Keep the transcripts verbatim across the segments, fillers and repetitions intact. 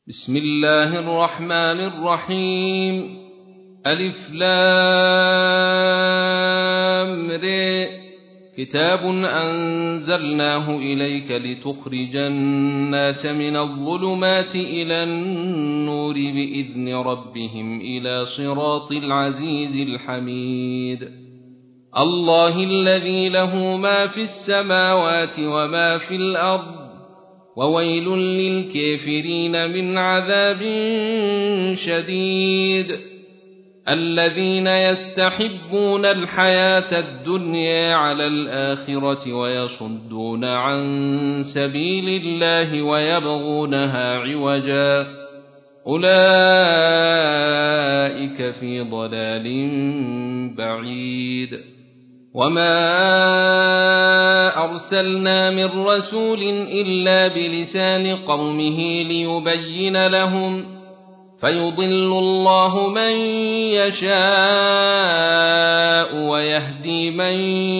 بسم الله الرحمن الرحيم. ألف لام ر. كتاب أنزلناه إليك لتخرج الناس من الظلمات إلى النور بإذن ربهم إلى صراط العزيز الحميد. الله الذي له ما في السماوات وما في الأرض، وويل للكافرين من عذاب شديد. الذين يستحبون الحياة الدنيا على الآخرة ويصدون عن سبيل الله ويبغونها عوجا، أولئك في ضلال بعيد. وما أرسلنا من رسول إلا بلسان قومه ليبين لهم، فيضل الله من يشاء ويهدي من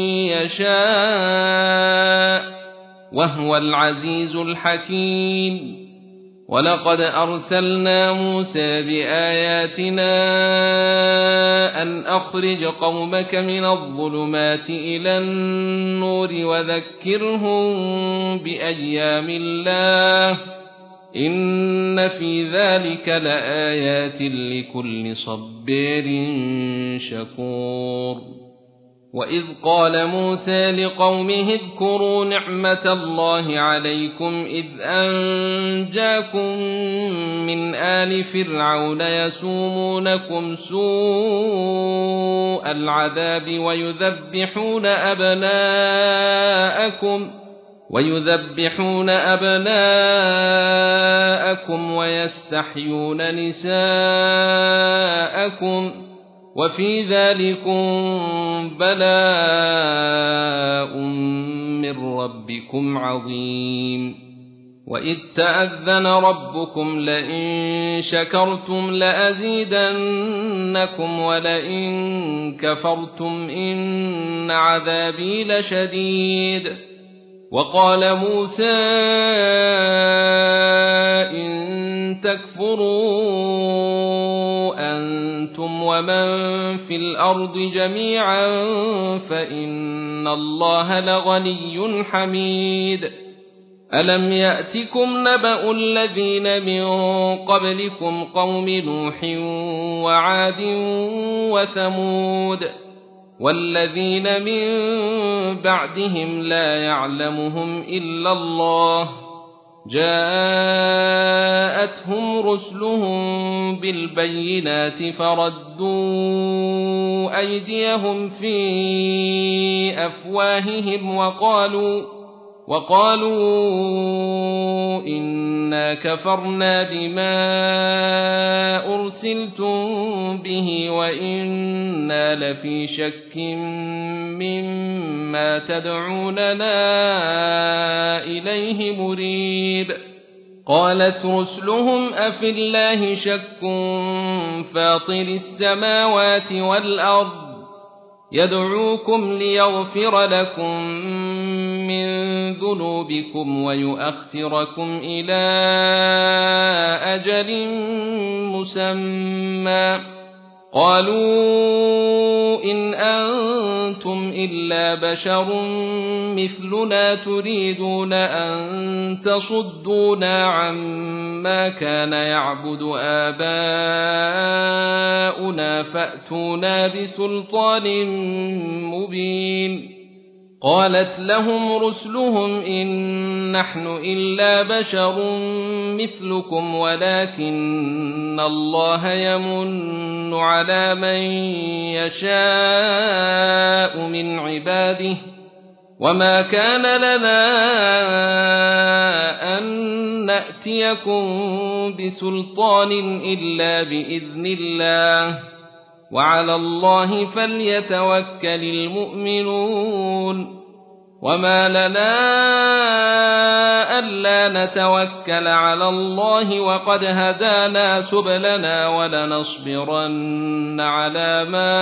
يشاء، وهو العزيز الحكيم. ولقد أرسلنا موسى بآياتنا أن أخرج قومك من الظلمات إلى النور وذكرهم بأيام الله، إن في ذلك لآيات لكل صبار شكور. وإذ قال موسى لقومه اذكروا نعمة الله عليكم إذ أنجاكم من آل فرعون يسومونكم سوء العذاب ويذبحون أبناءكم ويذبحون أبناءكم ويستحيون نساءكم، وفي ذلكم بلاء من ربكم عظيم. وإذ تأذن ربكم لئن شكرتم لأزيدنكم ولئن كفرتم إن عذابي لشديد. وقال موسى إن تكفروا أنتم ومن في الأرض جميعا فإن الله لغني حميد. ألم يأتكم نبأ الذين من قبلكم قوم نوح وعاد وثمود والذين من بعدهم لا يعلمهم إلا الله، جاءتهم رسلهم بالبينات فردوا أيديهم في أفواههم وقالوا وقالوا إنا كفرنا بما أرسلتم به وإنا لفي شك مما تدعوننا إليه مريب. قالت رسلهم أفي الله شك فاطر السماوات والأرض يدعوكم ليغفر لكم من ذنوبكم ويؤخركم إلى أجل مسمى. قالوا إن أنتم إلا بشر مثلنا تريدون أن تصدونا عما كان يعبد آباؤنا فأتونا بسلطان مبين. قالت لهم رسلهم إن نحن إلا بشر مثلكم ولكن الله يمن على من يشاء من عباده، وما كان لنا أن نأتيكم بسلطان إلا بإذن الله، وعلى الله فليتوكل المؤمنون. وما لنا ألا نتوكل على الله وقد هدانا سبلنا ولنصبرن على ما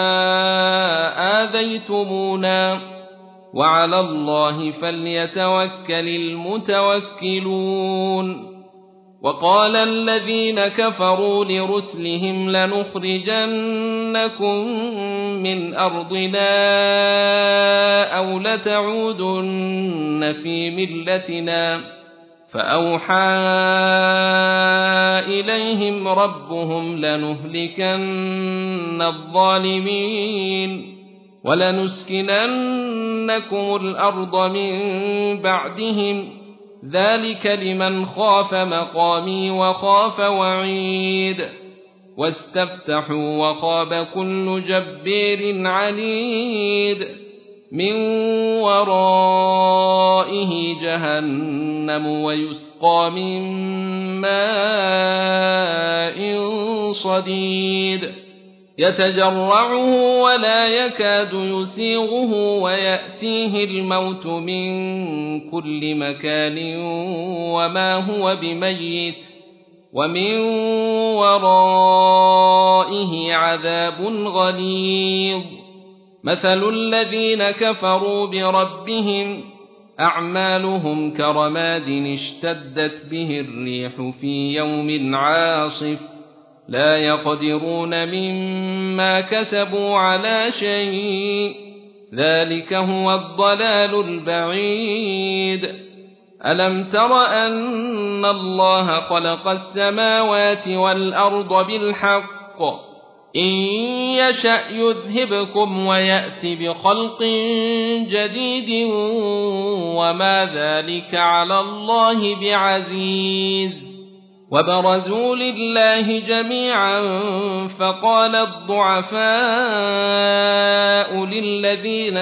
آذيتمونا، وعلى الله فليتوكل المتوكلون. وقال الذين كفروا لرسلهم لنخرجنكم من أرضنا أو لتعودن في ملتنا فأوحى إليهم ربهم لنهلكن الظالمين ولنسكننكم الأرض من بعدهم ذلك لمن خاف مقامي وخاف وعيد واستفتحوا وخاب كل جبار عنيد من ورائه جهنم ويسقى من ماء صديد يتجرعه ولا يكاد يسيغه ويأتيه الموت من كل مكان وما هو بميت ومن ورائه عذاب غليظ مثل الذين كفروا بربهم أعمالهم كرماد اشتدت به الريح في يوم عاصف لا يقدرون مما كسبوا على شيء ذلك هو الضلال البعيد ألم تر أن الله خلق السماوات والأرض بالحق إن يشأ يذهبكم ويأت بخلق جديد وما ذلك على الله بعزيز وبرزوا لله جميعا فقال الضعفاء للذين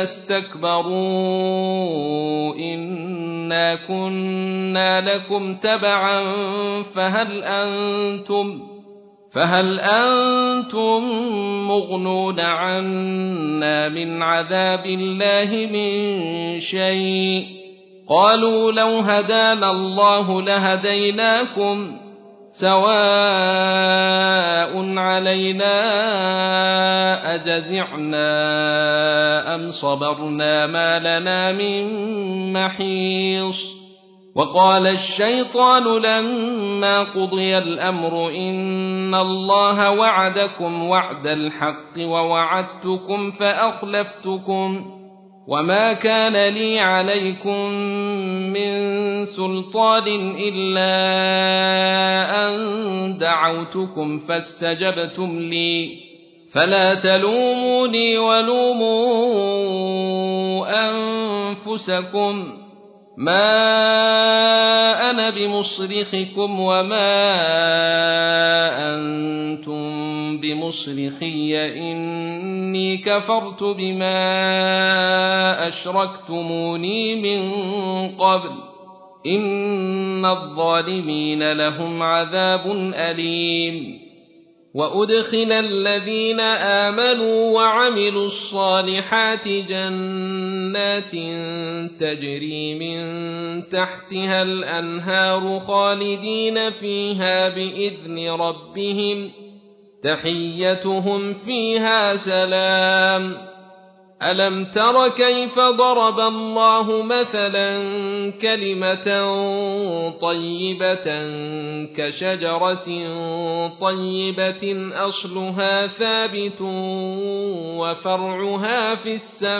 استكبروا إنا كنا لكم تبعا فهل أنتم فهل أنتم مغنون عنا من عذاب الله من شيء قالوا لو هدانا الله لهديناكم سواء علينا أجزعنا أم صبرنا ما لنا من محيص وقال الشيطان لما قضي الأمر إن الله وعدكم وعد الحق ووعدتكم فأخلفتكم وما كان لي عليكم من سلطان إلا أن دعوتكم فاستجبتم لي فلا تلوموني ولوموا أنفسكم ما أنا بمصرخكم وما أنتم بمصرخي إني كفرت بما أشركتموني من قبل إن الظالمين لهم عذاب أليم وأدخل الذين آمنوا وعملوا الصالحات جنات تجري من تحتها الأنهار خالدين فيها بإذن ربهم تحيتهم فيها سلام ألم تر كيف ضرب الله مثلا كلمة طيبة كشجرة طيبة أصلها ثابت وفرعها في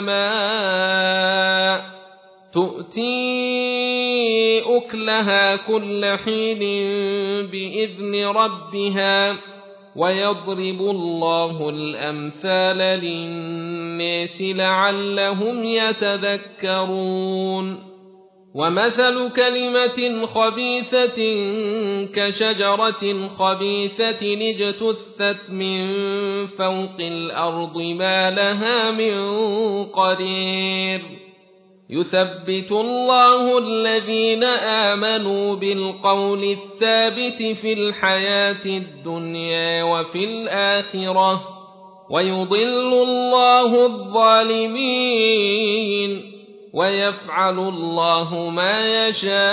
السماء تؤتي أكلها كل حين بإذن ربها ويضرب الله الأمثال للناس لعلهم يتذكرون ومثل كلمة خبيثة كشجرة خبيثة اجتثت من فوق الأرض ما لها من قرير يثبت الله الذين آمنوا بالقول الثابت في الحياة الدنيا وفي الآخرة ويضل الله الظالمين ويفعل الله ما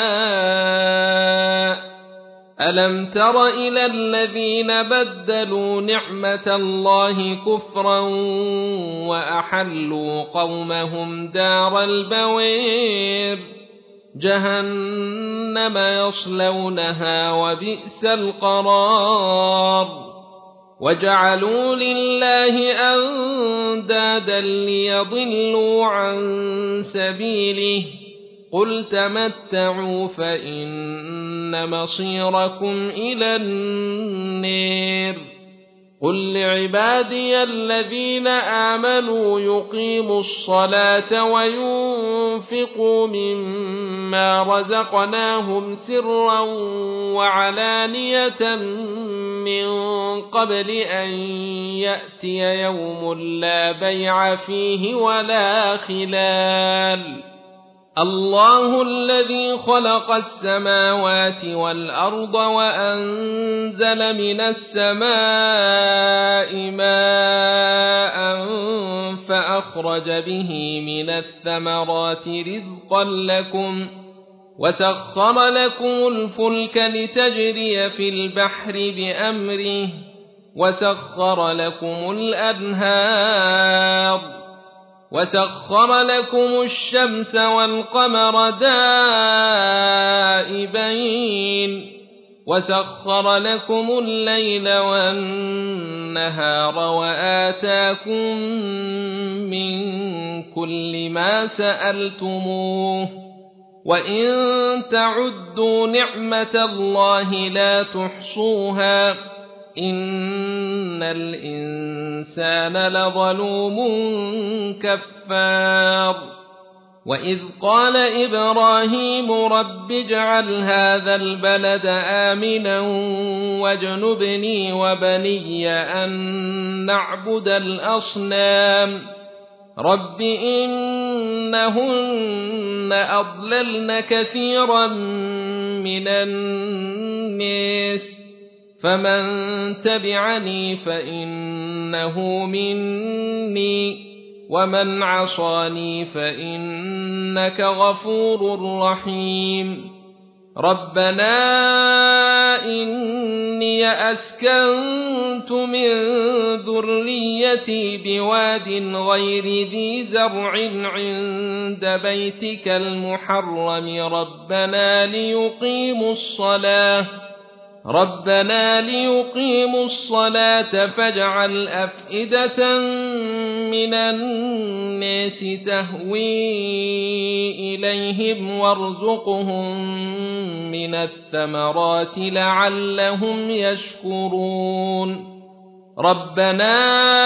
يشاء ألم تر إلى الذين بدلوا نعمة الله كفرا وأحلوا قومهم دار البوير جهنم يصلونها وبئس القرار وجعلوا لله أندادا ليضلوا عن سبيله قل تمتعوا فإن مصيركم إلى النار قل لعبادي الذين آمنوا يقيموا الصلاة وينفقوا مما رزقناهم سرا وعلانية من قبل أن يأتي يوم لا بيع فيه ولا خلال الله الذي خلق السماوات والأرض وأنزل من السماء ماء فأخرج به من الثمرات رزقا لكم وسخر لكم الفلك لتجري في البحر بأمره وسخر لكم الأنهار وسخر لكم الشمس والقمر دائبين وسخر لكم الليل والنهار وآتاكم من كل ما سألتموه وإن تعدوا نعمة الله لا تحصوها إن الإنسان لظلوم كفار وإذ قال إبراهيم رب اجعل هذا البلد آمنا واجنبني وبني أن نعبد الأصنام رب إنهن أضللن كثيرا من الناس فمن تبعني فإنه مني ومن عصاني فإنك غفور رحيم ربنا إني أسكنت من ذريتي بواد غير ذي زرع عند بيتك المحرم ربنا ليقيموا الصلاة ربنا ليقيموا الصلاة فاجعل أفئدة من الناس تهوي إليهم وارزقهم من الثمرات لعلهم يشكرون ربنا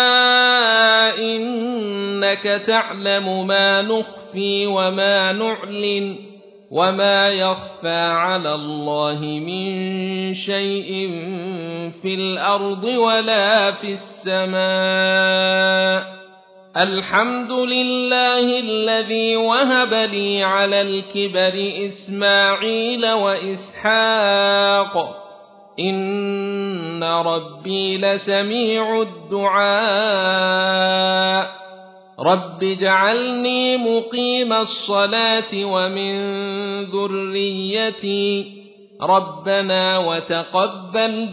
إنك تعلم ما نخفي وما نعلن وما يخفى على الله من شيء في الأرض ولا في السماء الحمد لله الذي وهب لي على الكبر إسماعيل وإسحاق إن ربي لسميع الدعاء رب اجعلني مقيم الصلاة ومن ذريتي ربنا وتقبل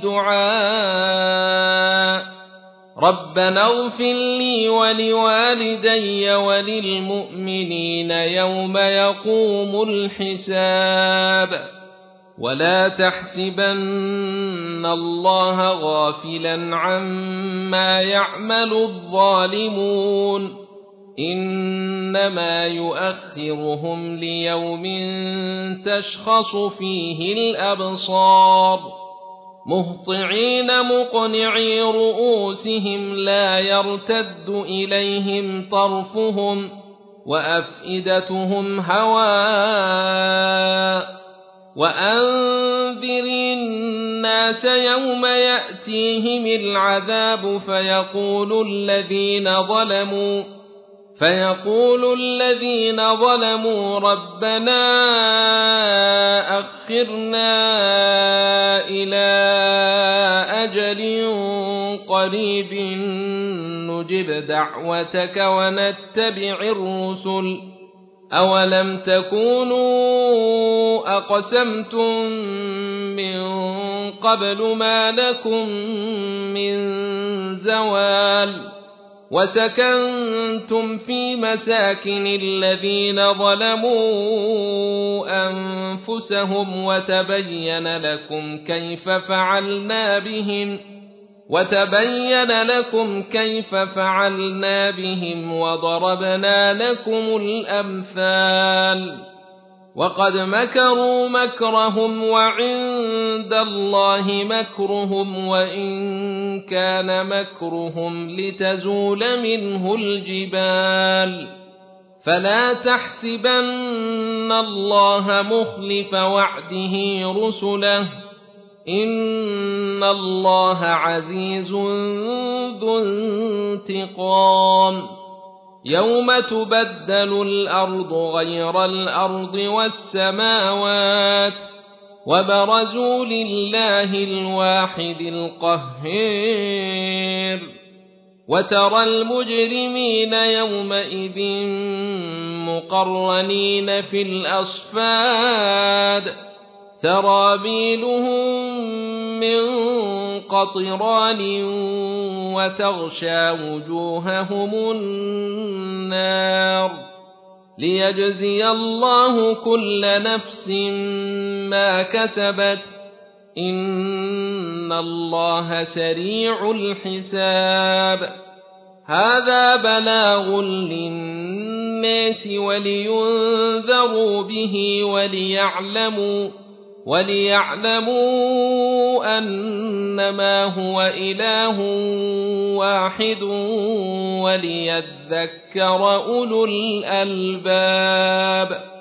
دعاء ربنا اغفر لي ولوالدي وللمؤمنين يوم يقوم الحساب ولا تحسبن الله غافلا عما يعمل الظالمون إنما يؤخرهم ليوم تشخص فيه الأبصار مهطعين مقنعي رؤوسهم لا يرتد إليهم طرفهم وأفئدتهم هواء وأنذر الناس يوم يأتيهم العذاب فيقول الذين ظلموا فيقول الذين ظلموا ربنا أخرنا إلى أجل قريب نجب دعوتك ونتبع الرسل أولم تكونوا أقسمتم من قبل ما لكم من زوال وسكنتم في مساكن الذين ظلموا أنفسهم وتبين لكم كيف فعلنا بهم وتبين لكم كيف فعلنا بهم وضربنا لكم الأمثال وقد مكروا مكرهم وعند الله مكرهم وإن كان مكرهم لتزول منه الجبال فلا تحسبن الله مخلف وعده رسله إن الله عزيز ذو انتقام يوم تبدل الأرض غير الأرض والسماوات وبرزوا لله الواحد القهار وترى المجرمين يومئذ مقرنين في الأصفاد سرابيلهم من قطران وتغشى وجوههم النار ليجزي الله كل نفس ما كسبت إن الله سريع الحساب هذا بلاغ للناس ولينذروا به وليعلموا وليعلموا أنما هو إله واحد وليذكر أولو الألباب